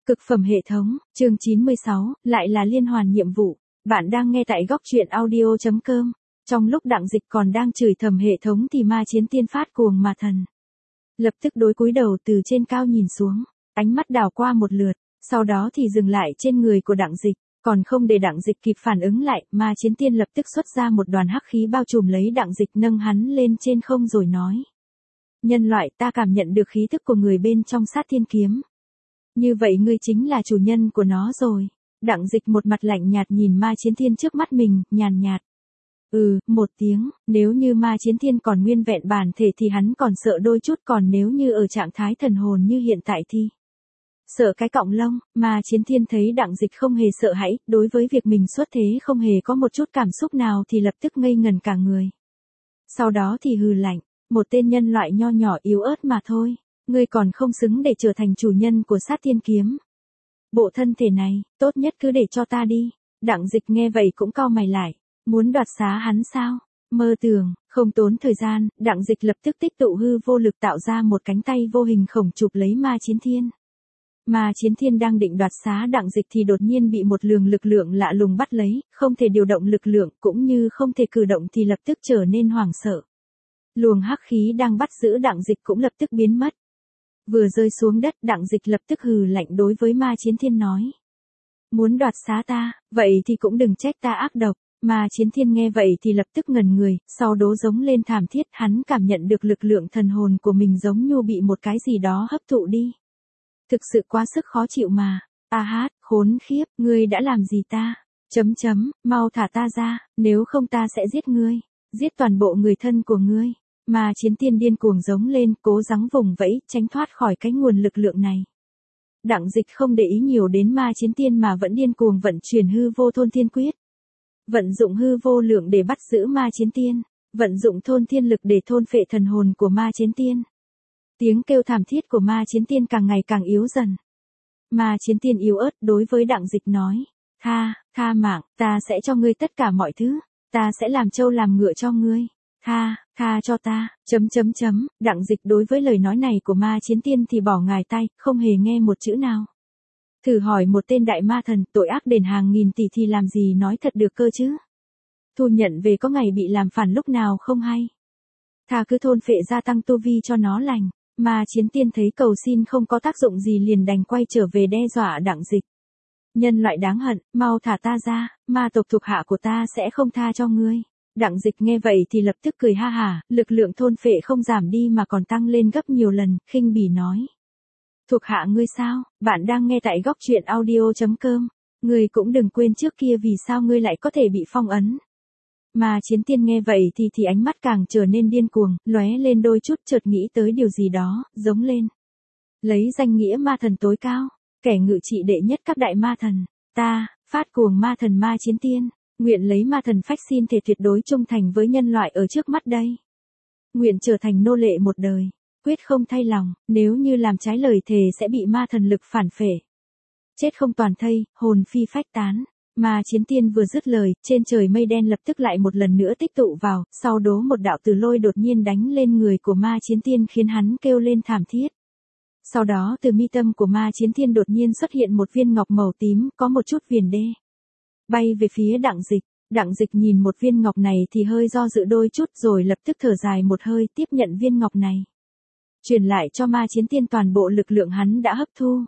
Cực phẩm hệ thống, chương 96, lại là liên hoàn nhiệm vụ. Bạn đang nghe tại góc truyện audio.com. Trong lúc Đặng Dịch còn đang chửi thầm hệ thống thì ma chiến tiên phát cuồng mà thần. Lập tức đối cúi đầu từ trên cao nhìn xuống, ánh mắt đảo qua một lượt, sau đó thì dừng lại trên người của Đặng Dịch. Còn không để Đặng Dịch kịp phản ứng lại, ma chiến tiên lập tức xuất ra một đoàn hắc khí bao trùm lấy Đặng Dịch, nâng hắn lên trên không rồi nói. Nhân loại, ta cảm nhận được khí thức của người bên trong sát thiên kiếm. Như vậy ngươi chính là chủ nhân của nó rồi. Đặng Dịch một mặt lạnh nhạt nhìn ma chiến thiên trước mắt mình, nhàn nhạt. Một tiếng, nếu như ma chiến thiên còn nguyên vẹn bản thể thì hắn còn sợ đôi chút, còn nếu như ở trạng thái thần hồn như hiện tại thì sợ cái cọng lông. Ma chiến thiên thấy Đặng Dịch không hề sợ hãi, đối với việc mình xuất thế không hề có một chút cảm xúc nào thì lập tức ngây ngần cả người. Sau đó thì hừ lạnh, một tên nhân loại nho nhỏ yếu ớt mà thôi. Ngươi còn không xứng để trở thành chủ nhân của sát thiên kiếm. Bộ thân thể này, tốt nhất cứ để cho ta đi. Đặng Dịch nghe vậy cũng cau mày lại. Muốn đoạt xá hắn sao? Mơ tưởng, không tốn thời gian, Đặng Dịch lập tức tích tụ hư vô lực tạo ra một cánh tay vô hình khổng chụp lấy ma chiến thiên. Ma chiến thiên đang định đoạt xá Đặng Dịch thì đột nhiên bị một luồng lực lượng lạ lùng bắt lấy, không thể điều động lực lượng cũng như không thể cử động thì lập tức trở nên hoảng sợ. Luồng hắc khí đang bắt giữ Đặng Dịch cũng lập tức biến mất. Vừa rơi xuống đất, Đặng Dịch lập tức hừ lạnh đối với ma chiến thiên nói. Muốn đoạt xá ta, vậy thì cũng đừng trách ta ác độc. Ma chiến thiên nghe vậy thì lập tức ngẩn người, sau đó giống lên thảm thiết, hắn cảm nhận được lực lượng thần hồn của mình giống như bị một cái gì đó hấp thụ đi. Thực sự quá sức khó chịu mà. Khốn khiếp, ngươi đã làm gì ta? Mau thả ta ra, nếu không ta sẽ giết ngươi, giết toàn bộ người thân của ngươi. Ma chiến tiên điên cuồng giống lên, cố gắng vùng vẫy, tránh thoát khỏi cái nguồn lực lượng này. Đặng Dịch không để ý nhiều đến ma chiến tiên mà vẫn điên cuồng vận chuyển hư vô thôn thiên quyết. Vận dụng hư vô lượng để bắt giữ ma chiến tiên, vận dụng thôn thiên lực để thôn phệ thần hồn của ma chiến tiên. Tiếng kêu thảm thiết của ma chiến tiên càng ngày càng yếu dần. Ma chiến tiên yếu ớt đối với Đặng Dịch nói. Tha mạng, ta sẽ cho ngươi tất cả mọi thứ, ta sẽ làm trâu làm ngựa cho ngươi. Tha cho ta, Đặng Dịch đối với lời nói này của ma chiến tiên thì bỏ ngài tay, không hề nghe một chữ nào. Thử hỏi một tên đại ma thần, tội ác đền hàng nghìn tỷ thì làm gì nói thật được cơ chứ? Thu nhận về có ngày bị làm phản lúc nào không hay. Thà cứ thôn phệ gia tăng tu vi cho nó lành. Ma chiến tiên thấy cầu xin không có tác dụng gì liền đành quay trở về đe dọa Đặng Dịch. Nhân loại đáng hận, mau thả ta ra, ma tộc thuộc hạ của ta sẽ không tha cho ngươi. Đặng Dịch nghe vậy thì lập tức cười ha hả, lực lượng thôn phệ không giảm đi mà còn tăng lên gấp nhiều lần, khinh bỉ nói. Thuộc hạ ngươi sao? Bạn đang nghe tại góc truyện audio.com. Ngươi cũng đừng quên trước kia vì sao ngươi lại có thể bị phong ấn. Mà chiến tiên nghe vậy thì ánh mắt càng trở nên điên cuồng, lóe lên đôi chút, chợt nghĩ tới điều gì đó, giống lên. Lấy danh nghĩa ma thần tối cao, kẻ ngự trị đệ nhất các đại ma thần, ta, phát cuồng ma thần ma chiến tiên. Nguyện lấy ma thần phách xin thể tuyệt đối trung thành với nhân loại ở trước mắt đây. Nguyện trở thành nô lệ một đời, quyết không thay lòng, nếu như làm trái lời thề sẽ bị ma thần lực phản phệ. Chết không toàn thây, hồn phi phách tán. Ma chiến tiên vừa dứt lời, trên trời mây đen lập tức lại một lần nữa tích tụ vào, sau đó một đạo từ lôi đột nhiên đánh lên người của ma chiến tiên khiến hắn kêu lên thảm thiết. Sau đó từ mi tâm của ma chiến tiên đột nhiên xuất hiện một viên ngọc màu tím, có một chút viền đê. Bay về phía Đặng Dịch. Đặng Dịch nhìn một viên ngọc này thì hơi do dự đôi chút rồi lập tức thở dài một hơi, tiếp nhận viên ngọc này. Truyền lại cho ma chiến tiên toàn bộ lực lượng hắn đã hấp thu.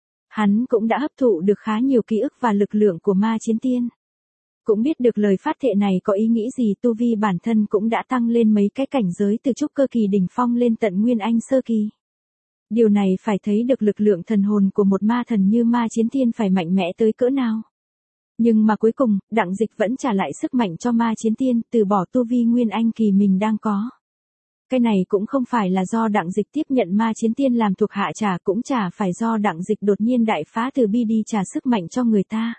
Hắn cũng đã hấp thụ được khá nhiều ký ức và lực lượng của ma chiến tiên. Cũng biết được lời phát thệ này có ý nghĩ gì, tu vi bản thân cũng đã tăng lên mấy cái cảnh giới từ trúc cơ kỳ đỉnh phong lên tận nguyên anh sơ kỳ. Điều này phải thấy được lực lượng thần hồn của một ma thần như ma chiến tiên phải mạnh mẽ tới cỡ nào. Nhưng mà cuối cùng, Đặng Dịch vẫn trả lại sức mạnh cho ma chiến tiên, từ bỏ tu vi nguyên anh kỳ mình đang có. Cái này cũng không phải là do Đặng Dịch tiếp nhận ma chiến tiên làm thuộc hạ trả, cũng chả phải do Đặng Dịch đột nhiên đại phá từ bi đi trả sức mạnh cho người ta.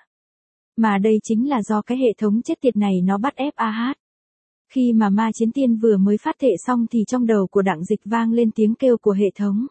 Mà đây chính là do cái hệ thống chết tiệt này nó bắt ép Khi mà ma chiến tiên vừa mới phát thệ xong thì trong đầu của Đặng Dịch vang lên tiếng kêu của hệ thống.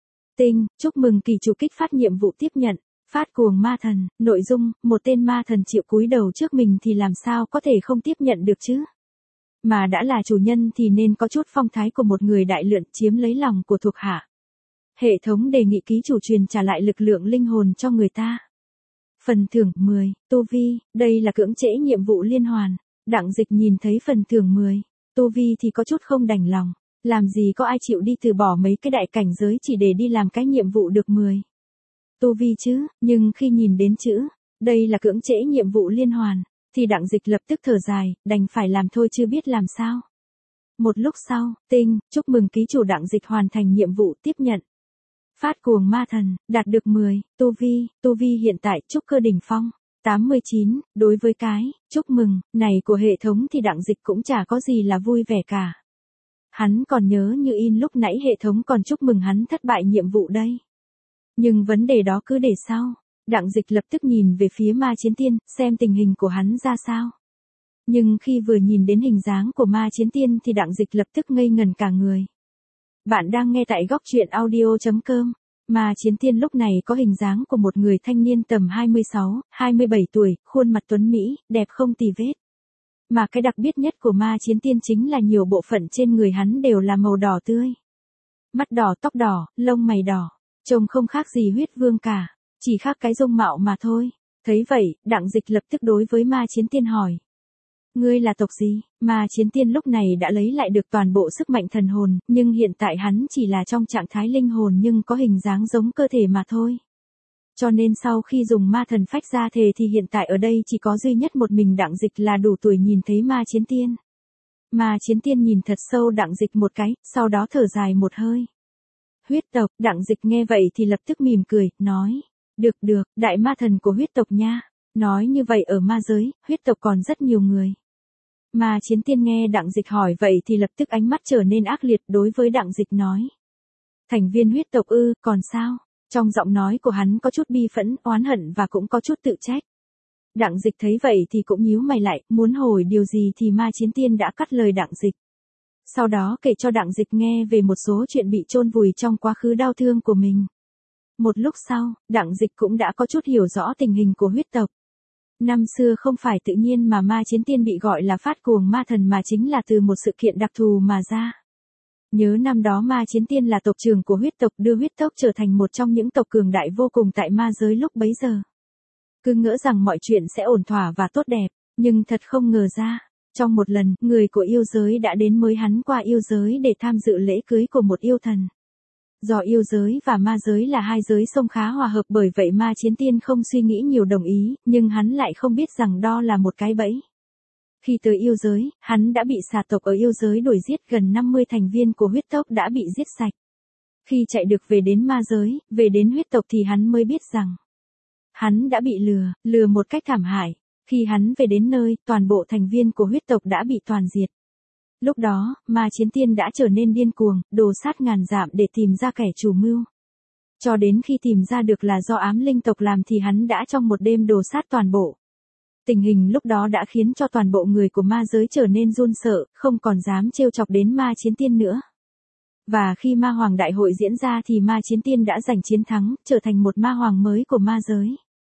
Chúc mừng kỳ chủ kích phát nhiệm vụ tiếp nhận. Phát cuồng ma thần, nội dung, một tên ma thần chịu cúi đầu trước mình thì làm sao có thể không tiếp nhận được chứ? Mà đã là chủ nhân thì nên có chút phong thái của một người đại lượn chiếm lấy lòng của thuộc hạ. Hệ thống đề nghị ký chủ truyền trả lại lực lượng linh hồn cho người ta. Phần thưởng 10, tu vi, đây là cưỡng trễ nhiệm vụ liên hoàn. Đặng Dịch nhìn thấy phần thưởng 10, tu vi thì có chút không đành lòng. Làm gì có ai chịu đi từ bỏ mấy cái đại cảnh giới chỉ để đi làm cái nhiệm vụ được 10. Tu vi chứ, nhưng khi nhìn đến chữ, đây là cưỡng trễ nhiệm vụ liên hoàn, thì Đặng Dịch lập tức thở dài, đành phải làm thôi chứ biết làm sao. Một lúc sau, tinh, chúc mừng ký chủ Đặng Dịch hoàn thành nhiệm vụ tiếp nhận. Phát cuồng ma thần, đạt được 10, tu vi hiện tại trúc cơ đỉnh phong, 89, đối với cái, chúc mừng, này của hệ thống thì Đặng Dịch cũng chả có gì là vui vẻ cả. Hắn còn nhớ như in lúc nãy hệ thống còn chúc mừng hắn thất bại nhiệm vụ đây. Nhưng vấn đề đó cứ để sau, Đặng Dịch lập tức nhìn về phía ma chiến tiên, xem tình hình của hắn ra sao. Nhưng khi vừa nhìn đến hình dáng của ma chiến tiên thì Đặng Dịch lập tức ngây ngần cả người. Bạn đang nghe tại góc truyện audio.com. Ma chiến tiên lúc này có hình dáng của một người thanh niên tầm 26, 27 tuổi, khuôn mặt tuấn Mỹ, đẹp không tì vết. Mà cái đặc biệt nhất của ma chiến tiên chính là nhiều bộ phận trên người hắn đều là màu đỏ tươi. Mắt đỏ, tóc đỏ, lông mày đỏ, trông không khác gì huyết vương cả, chỉ khác cái dung mạo mà thôi. Thấy vậy, Đặng Dịch lập tức đối với ma chiến tiên hỏi. Ngươi là tộc gì? Ma chiến tiên lúc này đã lấy lại được toàn bộ sức mạnh thần hồn, nhưng hiện tại hắn chỉ là trong trạng thái linh hồn nhưng có hình dáng giống cơ thể mà thôi. Cho nên sau khi dùng ma thần phách ra thề thì hiện tại ở đây chỉ có duy nhất một mình Đặng Dịch là đủ tuổi nhìn thấy ma chiến tiên. Ma chiến tiên nhìn thật sâu Đặng Dịch một cái, sau đó thở dài một hơi. Huyết tộc, Đặng Dịch nghe vậy thì lập tức mỉm cười, nói. Được, đại ma thần của huyết tộc nha. Nói như vậy ở ma giới, huyết tộc còn rất nhiều người. Ma chiến tiên nghe Đặng Dịch hỏi vậy thì lập tức ánh mắt trở nên ác liệt đối với Đặng Dịch nói. Thành viên huyết tộc ư, còn sao? Trong giọng nói của hắn có chút bi phẫn, oán hận và cũng có chút tự trách. Đặng Dịch thấy vậy thì cũng nhíu mày lại, muốn hỏi điều gì thì ma chiến tiên đã cắt lời Đặng Dịch. Sau đó kể cho Đặng Dịch nghe về một số chuyện bị chôn vùi trong quá khứ đau thương của mình. Một lúc sau, Đặng Dịch cũng đã có chút hiểu rõ tình hình của huyết tộc. Năm xưa không phải tự nhiên mà ma chiến tiên bị gọi là phát cuồng ma thần mà chính là từ một sự kiện đặc thù mà ra. Nhớ năm đó ma chiến tiên là tộc trưởng của huyết tộc đưa huyết tộc trở thành một trong những tộc cường đại vô cùng tại ma giới lúc bấy giờ. Cứ ngỡ rằng mọi chuyện sẽ ổn thỏa và tốt đẹp, nhưng thật không ngờ ra. Trong một lần, người của yêu giới đã đến mời hắn qua yêu giới để tham dự lễ cưới của một yêu thần. Do yêu giới và ma giới là hai giới sông khá hòa hợp bởi vậy ma chiến tiên không suy nghĩ nhiều đồng ý, nhưng hắn lại không biết rằng đó là một cái bẫy. Khi tới yêu giới, hắn đã bị xà tộc ở yêu giới đuổi giết gần 50 thành viên của huyết tộc đã bị giết sạch. Khi chạy được về đến ma giới, về đến huyết tộc thì hắn mới biết rằng hắn đã bị lừa một cách thảm hại. Khi hắn về đến nơi, toàn bộ thành viên của huyết tộc đã bị toàn diệt. Lúc đó, ma chiến tiên đã trở nên điên cuồng, đồ sát ngàn dặm để tìm ra kẻ chủ mưu. Cho đến khi tìm ra được là do ám linh tộc làm thì hắn đã trong một đêm đồ sát toàn bộ. Tình hình lúc đó đã khiến cho toàn bộ người của ma giới trở nên run sợ, không còn dám trêu chọc đến ma chiến tiên nữa. Và khi ma hoàng đại hội diễn ra thì ma chiến tiên đã giành chiến thắng, trở thành một ma hoàng mới của ma giới.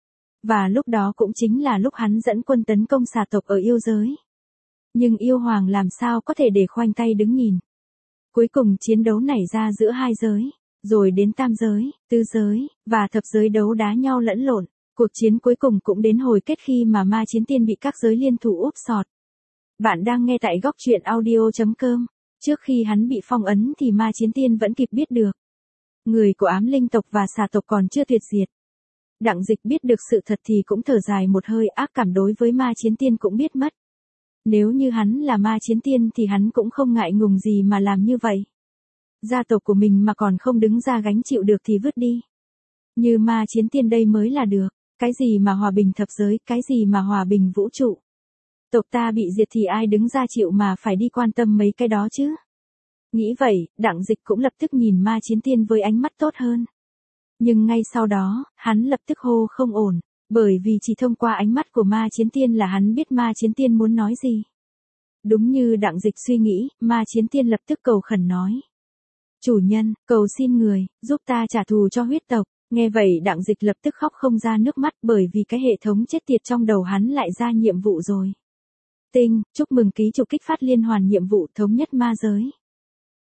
Và lúc đó cũng chính là lúc hắn dẫn quân tấn công xà tộc ở yêu giới. Nhưng yêu hoàng làm sao có thể để khoanh tay đứng nhìn. Cuối cùng chiến đấu nảy ra giữa hai giới, rồi đến tam giới, tứ giới, và thập giới đấu đá nhau lẫn lộn. Cuộc chiến cuối cùng cũng đến hồi kết khi mà ma chiến tiên bị các giới liên thủ úp sọt. Bạn đang nghe tại góc truyện audio.com. Trước khi hắn bị phong ấn thì ma chiến tiên vẫn kịp biết được. Người của ám linh tộc và xà tộc còn chưa tuyệt diệt. Đặng Dịch biết được sự thật thì cũng thở dài một hơi, ác cảm đối với ma chiến tiên cũng biết mất. Nếu như hắn là ma chiến tiên thì hắn cũng không ngại ngùng gì mà làm như vậy. Gia tộc của mình mà còn không đứng ra gánh chịu được thì vứt đi. Như ma chiến tiên đây mới là được. Cái gì mà hòa bình thập giới, cái gì mà hòa bình vũ trụ. Tộc ta bị diệt thì ai đứng ra chịu mà phải đi quan tâm mấy cái đó chứ. Nghĩ vậy, Đặng Dịch cũng lập tức nhìn ma chiến tiên với ánh mắt tốt hơn. Nhưng ngay sau đó, hắn lập tức hô không ổn, bởi vì chỉ thông qua ánh mắt của ma chiến tiên là hắn biết ma chiến tiên muốn nói gì. Đúng như Đặng Dịch suy nghĩ, ma chiến tiên lập tức cầu khẩn nói. Chủ nhân, cầu xin người, giúp ta trả thù cho huyết tộc. Nghe vậy Đặng Dịch lập tức khóc không ra nước mắt bởi vì cái hệ thống chết tiệt trong đầu hắn lại ra nhiệm vụ rồi. Tinh, chúc mừng ký chủ kích phát liên hoàn nhiệm vụ thống nhất ma giới.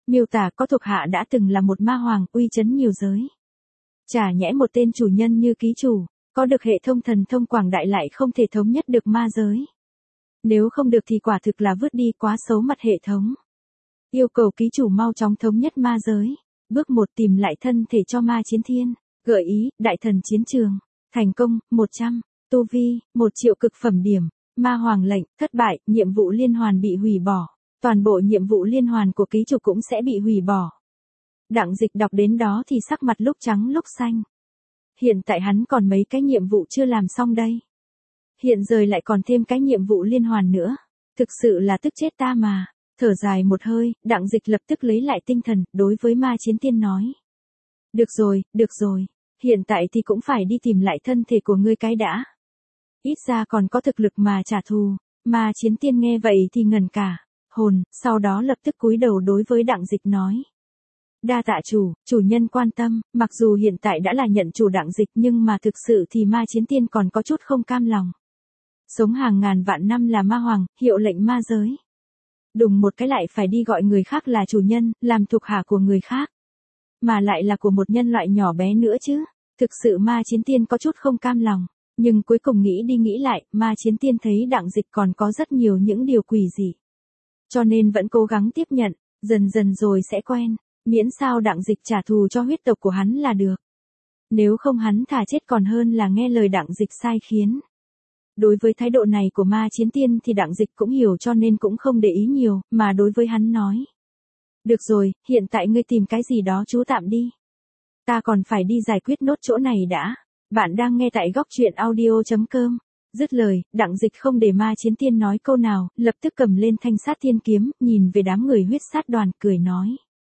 Miêu tả có thuộc hạ đã từng là một ma hoàng uy chấn nhiều giới. Chả nhẽ một tên chủ nhân như ký chủ, có được hệ thống thần thông quảng đại lại không thể thống nhất được ma giới. Nếu không được thì quả thực là vứt đi quá xấu mặt hệ thống. Yêu cầu ký chủ mau chóng thống nhất ma giới. Bước 1 tìm lại thân thể cho ma chiến thiên. Gợi ý, đại thần chiến trường. Thành công, 100. Tu vi, 1 triệu cực phẩm điểm. Ma hoàng lệnh, thất bại, nhiệm vụ liên hoàn bị hủy bỏ. Toàn bộ nhiệm vụ liên hoàn của ký chủ cũng sẽ bị hủy bỏ. Đặng Dịch đọc đến đó thì sắc mặt lúc trắng lúc xanh. Hiện tại hắn còn mấy cái nhiệm vụ chưa làm xong đây. Hiện giờ lại còn thêm cái nhiệm vụ liên hoàn nữa. Thực sự là tức chết ta mà. Thở dài một hơi, Đặng Dịch lập tức lấy lại tinh thần, đối với ma chiến tiên nói. Được rồi, hiện tại thì cũng phải đi tìm lại thân thể của ngươi cái đã. Ít ra còn có thực lực mà trả thù. Ma chiến tiên nghe vậy thì ngần cả hồn, sau đó lập tức cúi đầu đối với Đặng Dịch nói. Đa tạ chủ nhân quan tâm, mặc dù hiện tại đã là nhận chủ Đặng Dịch nhưng mà thực sự thì ma chiến tiên còn có chút không cam lòng. Sống hàng ngàn vạn năm là ma hoàng, hiệu lệnh ma giới. Đùng một cái lại phải đi gọi người khác là chủ nhân, làm thuộc hạ của người khác. Mà lại là của một nhân loại nhỏ bé nữa chứ. Thực sự ma chiến tiên có chút không cam lòng. Nhưng cuối cùng nghĩ đi nghĩ lại, ma chiến tiên thấy Đặng Dịch còn có rất nhiều những điều quỷ dị. Cho nên vẫn cố gắng tiếp nhận, dần dần rồi sẽ quen. Miễn sao Đặng Dịch trả thù cho huyết tộc của hắn là được. Nếu không hắn thà chết còn hơn là nghe lời Đặng Dịch sai khiến. Đối với thái độ này của ma chiến tiên thì Đặng Dịch cũng hiểu cho nên cũng không để ý nhiều, mà đối với hắn nói. Được rồi, hiện tại ngươi tìm cái gì đó chú tạm đi. Ta còn phải đi giải quyết nốt chỗ này đã. Bạn đang nghe tại góc truyện audio.com. Dứt lời, Đặng Dịch không để ma chiến tiên nói câu nào, lập tức cầm lên thanh sát thiên kiếm, nhìn về đám người huyết sát đoàn, cười nói.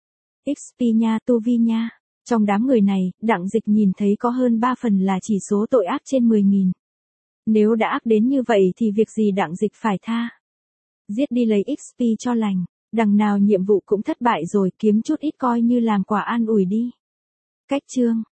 XP nha, tu vi nha. Trong đám người này, Đặng Dịch nhìn thấy có hơn 3 phần là chỉ số tội ác trên 10.000. Nếu đã ác đến như vậy thì việc gì Đặng Dịch phải tha. Giết đi lấy XP cho lành. Đằng nào nhiệm vụ cũng thất bại rồi, kiếm chút ít coi như làm quà an ủi đi. Cách chương.